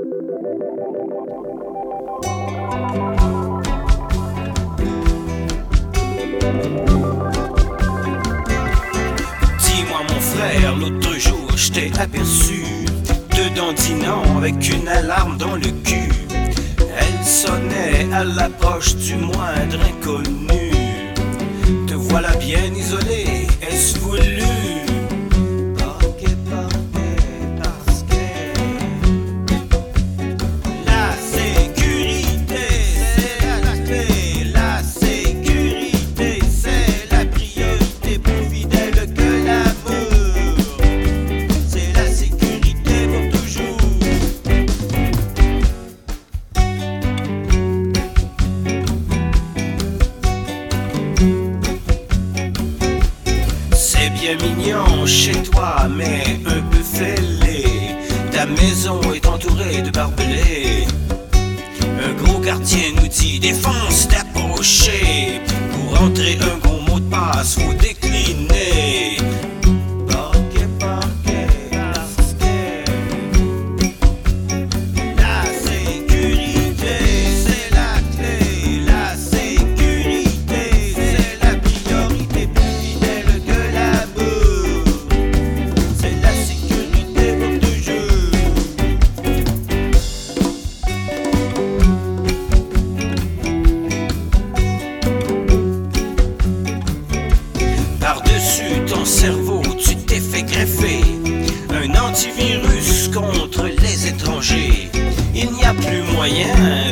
Dis-moi mon frère, l'autre jour je t'ai aperçu te dandinant avec une alarme dans le cul. Elle sonnait à l'approche du moindre inconnu. Te voilà bien isolé, est-ce voulu? Bien mignon chez toi, mais un peu fêlé. Ta maison est entourée de barbelés. Un gros quartier nous dit défense d'approcher. Pour entrer un gros mot de passe, faut décliner. La sécurité, c'est la clé. La sécurité, c'est la priorité. Par-dessus ton cerveau, tu t'es fait greffer un antivirus contre les étrangers. Il n'y a plus moyen